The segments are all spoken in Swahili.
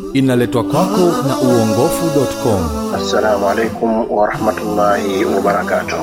inaletwa kwako na uongofu.com. Assalamu alaikum wa rahmatullahi wa barakatuh.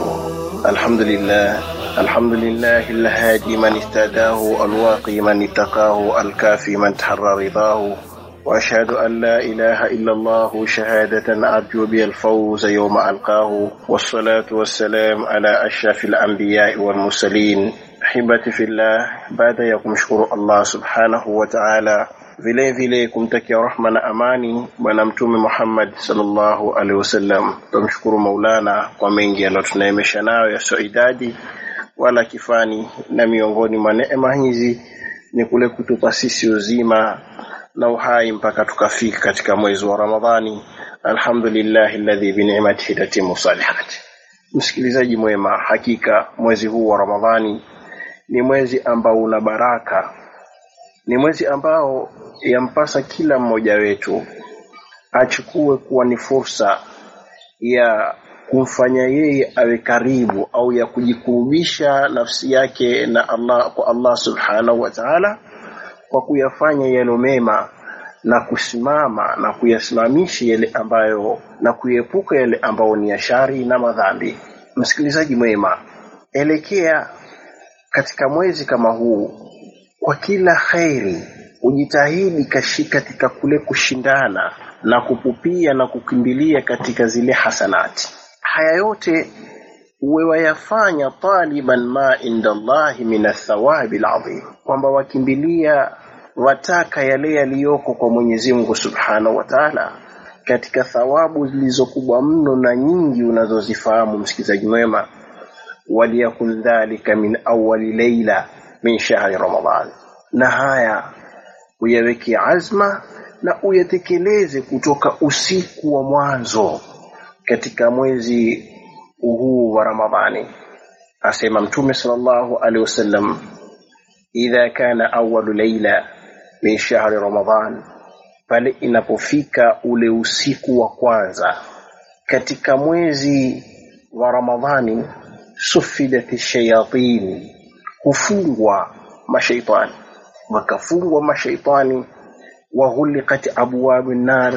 Alhamdulillah alhadi man istadahu, alwaqi man ittaqahu, alkafi man taharra ridahu. وأشهد أن لا إله إلا الله شهادة أرجو بها الفوز يوم ألقاه. والصلاة والسلام على أشرف الأنبياء والمرسلين. أحبتي في الله, baada ya kumshukuru Allah subhanahu wa ta'ala, vile vile kumtakia rahma na amani bwana mtume Muhammad sallallahu alaihi wasallam, tumshukuru Maulana kwa mengi aliyotuneemesha nayo yasiyo idadi wala kifani, na miongoni mwa neema hizi ni kule kutupa sisi uzima na uhai mpaka tukafika katika mwezi wa Ramadhani. Alhamdulillah alladhi bi ni'matihi tatimmu salihat. Msikilizaji mwema, hakika mwezi huu wa Ramadhani ni mwezi ambao una baraka, ni mwezi ambao yampasa kila mmoja wetu achukue kuwa ni fursa ya kumfanya yeye awe karibu au ya kujikurubisha nafsi yake na Allah, kwa Allah subhanahu wa ta'ala, kwa kuyafanya yale mema na kusimama na kuyasimamisha yale ambayo, na kuepuka yale ambayo ni shari na madhambi. Msikilizaji mwema, elekea katika mwezi kama huu kwa kila khairi, ujitahidi katika kule kushindana na kupupia na kukimbilia katika zile hasanati. Haya yote uwe wayafanya taliban ma inda Allahi min athawabi alazim, kwamba wakimbilia wataka yale yaliyoko kwa Mwenyezi Mungu subhanahu wa ta'ala katika thawabu zilizokubwa mno na nyingi unazozifahamu. Msikilizaji mwema, waliyakun dhalika min awwali layla min shahri Ramadhan, na haya uyaweke azma na uyatekeleze kutoka usiku wa mwanzo katika mwezi huu wa Ramadhani. Asema Mtume sallallahu alaihi wasallam, idha kana awwalu layla min shahri Ramadhan, pale inapofika ule usiku wa kwanza katika mwezi wa Ramadhani, sufidati shayatin, hufungwa mashaitani, wakafungwa mashaitani, wa ghuliqat abwabun nar,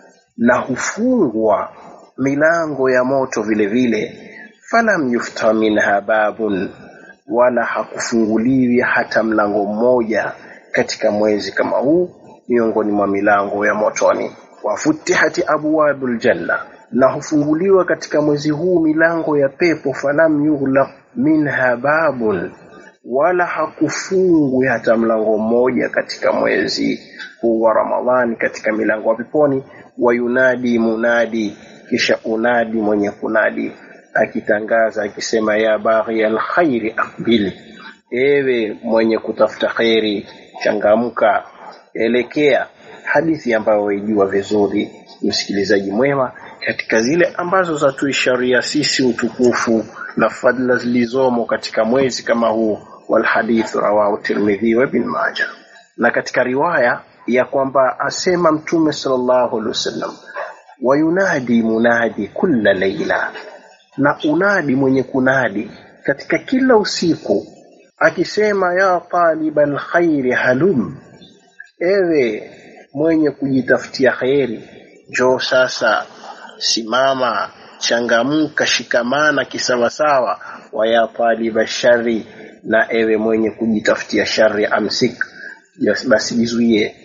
na hufungwa milango ya moto vile vile. Falam yufta minha babun, wala hakufunguliwi hata mlango mmoja katika mwezi kama huu miongoni mwa milango ya motoni. Wa futihati abwabul janna, na hufunguliwa katika mwezi huu milango ya pepo. Falam yughlaq minha babun, wala hakufungwi hata mlango mmoja katika mwezi huu wa Ramadhani katika milango ya peponi. Wa yunadi munadi, kisha unadi mwenye kunadi akitangaza akisema, ya baghi alkhairi aqbil, ewe mwenye kutafuta khairi changamka, elekea. Hadithi ambayo waijua vizuri msikilizaji mwema, katika zile ambazo zatuisharia sisi utukufu na fadhila zilizomo katika mwezi kama huu. Wal hadith rawahu Tirmidhi wa Ibn Majah. Na katika riwaya ya kwamba asema Mtume sallallahu alaihi wasallam, wa yunadi munadi kulla layla, na unadi mwenye kunadi katika kila usiku akisema, ya talibal khairi halum, ewe mwenye kujitafutia khairi, njoo sasa, simama, changamka, shikamana kisawasawa. Wa ya taliba shari, na ewe mwenye kujitafutia shari, amsik, basi jizuie,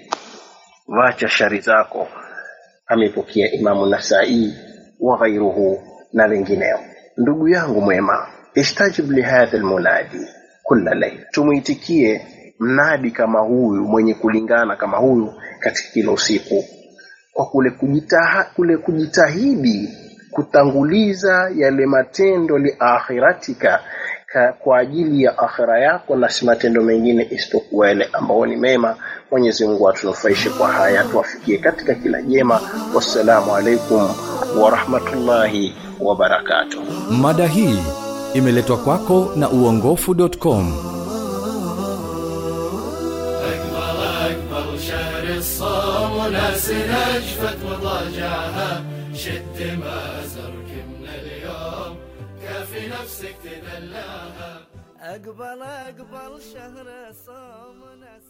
wacha shari zako. Amepokea Imamu Nasai wa ghairuhu na wengineo. Ndugu yangu mwema, istajib li hadha almunadi kulla layla, tumuitikie mnadi kama huyu, mwenye kulingana kama huyu katika kila usiku, kwa kule kujitahidi kutanguliza yale matendo li akhiratika, kwa ajili ya akhira yako, na si matendo mengine isipokuwa yale ambao ni mema. Mwenyezi Mungu atunufaishe kwa haya, tuwafikie katika kila jema. Wassalamu alaikum wa rahmatullahi wa barakatuh. Mada hii imeletwa kwako na uongofu.com. أكبر شهر الصوم وناس نجفت وضجعها، شد ما زرك من اليوم كافي نفسك تدلعها. أقبل شهر الصوم وناس